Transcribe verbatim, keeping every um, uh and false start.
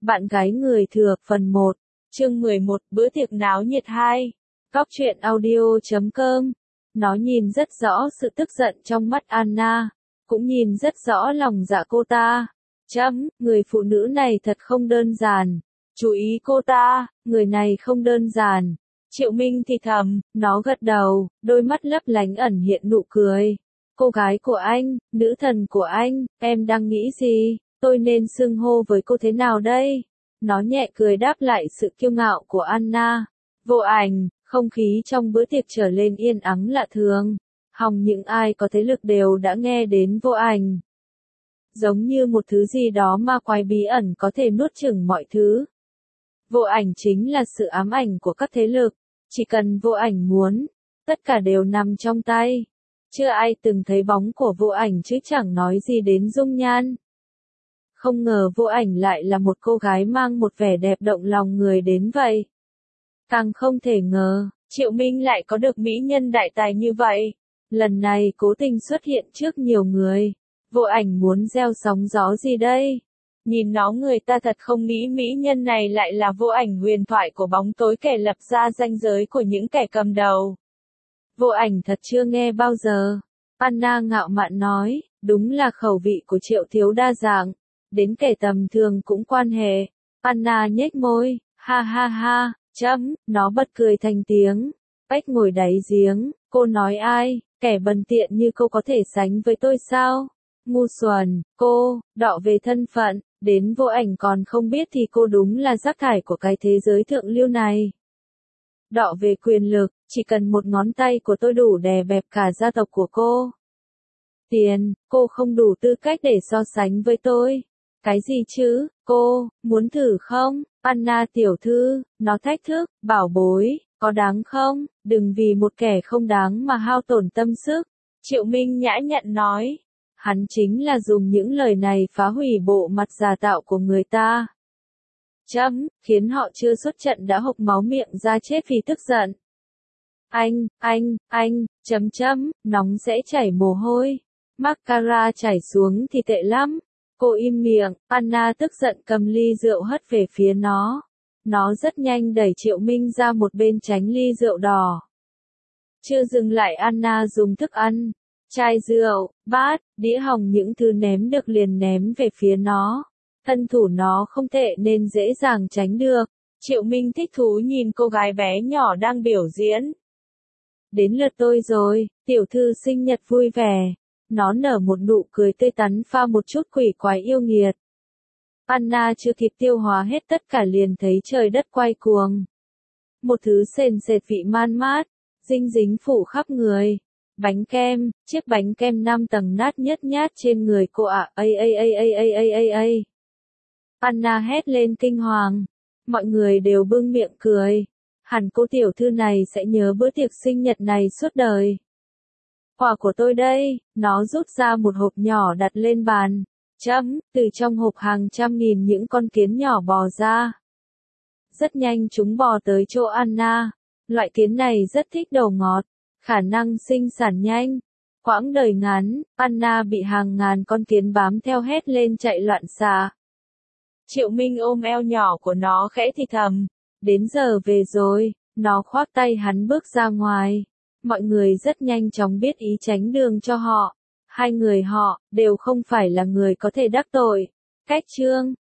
Bạn gái người thừa phần một, chương mười một, bữa tiệc náo nhiệt hai. Góc truyện audio chấm com. Nó nhìn rất rõ sự tức giận trong mắt Anna, cũng nhìn rất rõ lòng dạ cô ta. Chấm, người phụ nữ này thật không đơn giản. Chú ý cô ta, người này không đơn giản. Triệu Minh thì thầm, nó gật đầu, đôi mắt lấp lánh ẩn hiện nụ cười. Cô gái của anh, nữ thần của anh, em đang nghĩ gì? Tôi nên xưng hô với cô thế nào đây? Nó nhẹ cười đáp lại sự kiêu ngạo của Anna. Vô Ảnh, không khí trong bữa tiệc trở lên yên ắng lạ thường. Hòng những ai có thế lực đều đã nghe đến Vô Ảnh. Giống như một thứ gì đó ma quái bí ẩn có thể nuốt chửng mọi thứ. Vô Ảnh chính là sự ám ảnh của các thế lực. Chỉ cần Vô Ảnh muốn, tất cả đều nằm trong tay. Chưa ai từng thấy bóng của Vô Ảnh chứ chẳng nói gì đến dung nhan. Không ngờ Vô Ảnh lại là một cô gái mang một vẻ đẹp động lòng người đến vậy. Càng không thể ngờ, Triệu Minh lại có được mỹ nhân đại tài như vậy. Lần này cố tình xuất hiện trước nhiều người. Vô Ảnh muốn gieo sóng gió gì đây? Nhìn nó người ta thật không nghĩ mỹ nhân này lại là Vô Ảnh huyền thoại của bóng tối kẻ lập ra ranh giới của những kẻ cầm đầu. Vô Ảnh thật chưa nghe bao giờ. Anna ngạo mạn nói, đúng là khẩu vị của Triệu thiếu đa dạng. Đến kẻ tầm thường cũng quan hệ. Anna nhếch môi, ha ha ha, chấm, nó bật cười thành tiếng. Bách ngồi đáy giếng, cô nói ai, kẻ bần tiện như cô có thể sánh với tôi sao? Ngu xuẩn, cô, đọ về thân phận, đến Vô Ảnh còn không biết thì cô đúng là rác thải của cái thế giới thượng lưu này. Đọ về quyền lực, chỉ cần một ngón tay của tôi đủ đè bẹp cả gia tộc của cô. Tiền, cô không đủ tư cách để so sánh với tôi. Cái gì chứ, cô, muốn thử không? Anna tiểu thư, nó thách thức, bảo bối, có đáng không? Đừng vì một kẻ không đáng mà hao tổn tâm sức. Triệu Minh nhã nhặn nói. Hắn chính là dùng những lời này phá hủy bộ mặt giả tạo của người ta. Chấm, khiến họ chưa xuất trận đã hộc máu miệng ra chết vì tức giận. Anh, anh, anh, chấm chấm, nóng sẽ chảy mồ hôi. Mascara chảy xuống thì tệ lắm. Cô im miệng, Anna tức giận cầm ly rượu hất về phía nó. Nó rất nhanh đẩy Triệu Minh ra một bên tránh ly rượu đỏ. Chưa dừng lại Anna dùng thức ăn, chai rượu, bát, đĩa hỏng những thứ ném được liền ném về phía nó. Thân thủ nó không tệ nên dễ dàng tránh được. Triệu Minh thích thú nhìn cô gái bé nhỏ đang biểu diễn. Đến lượt tôi rồi, tiểu thư sinh nhật vui vẻ. Nó nở một nụ cười tươi tắn pha một chút quỷ quái yêu nghiệt. Anna chưa kịp tiêu hóa hết tất cả liền thấy trời đất quay cuồng. Một thứ sền sệt vị man mát, dinh dính phủ khắp người. Bánh kem, chiếc bánh kem năm tầng nát nhất nhát trên người cô ạ. A a a a a a a a. Anna hét lên kinh hoàng. Mọi người đều bưng miệng cười. Hẳn cô tiểu thư này sẽ nhớ bữa tiệc sinh nhật này suốt đời. Quà của tôi đây, nó rút ra một hộp nhỏ đặt lên bàn. Chấm, từ trong hộp hàng trăm nghìn những con kiến nhỏ bò ra. Rất nhanh chúng bò tới chỗ Anna. Loại kiến này rất thích đồ ngọt, khả năng sinh sản nhanh. Quãng đời ngắn, Anna bị hàng ngàn con kiến bám theo hét lên chạy loạn xạ. Triệu Minh ôm eo nhỏ của nó khẽ thì thầm. Đến giờ về rồi, nó khoác tay hắn bước ra ngoài. Mọi người rất nhanh chóng biết ý tránh đường cho họ. Hai người họ, đều không phải là người có thể đắc tội. Cách chương.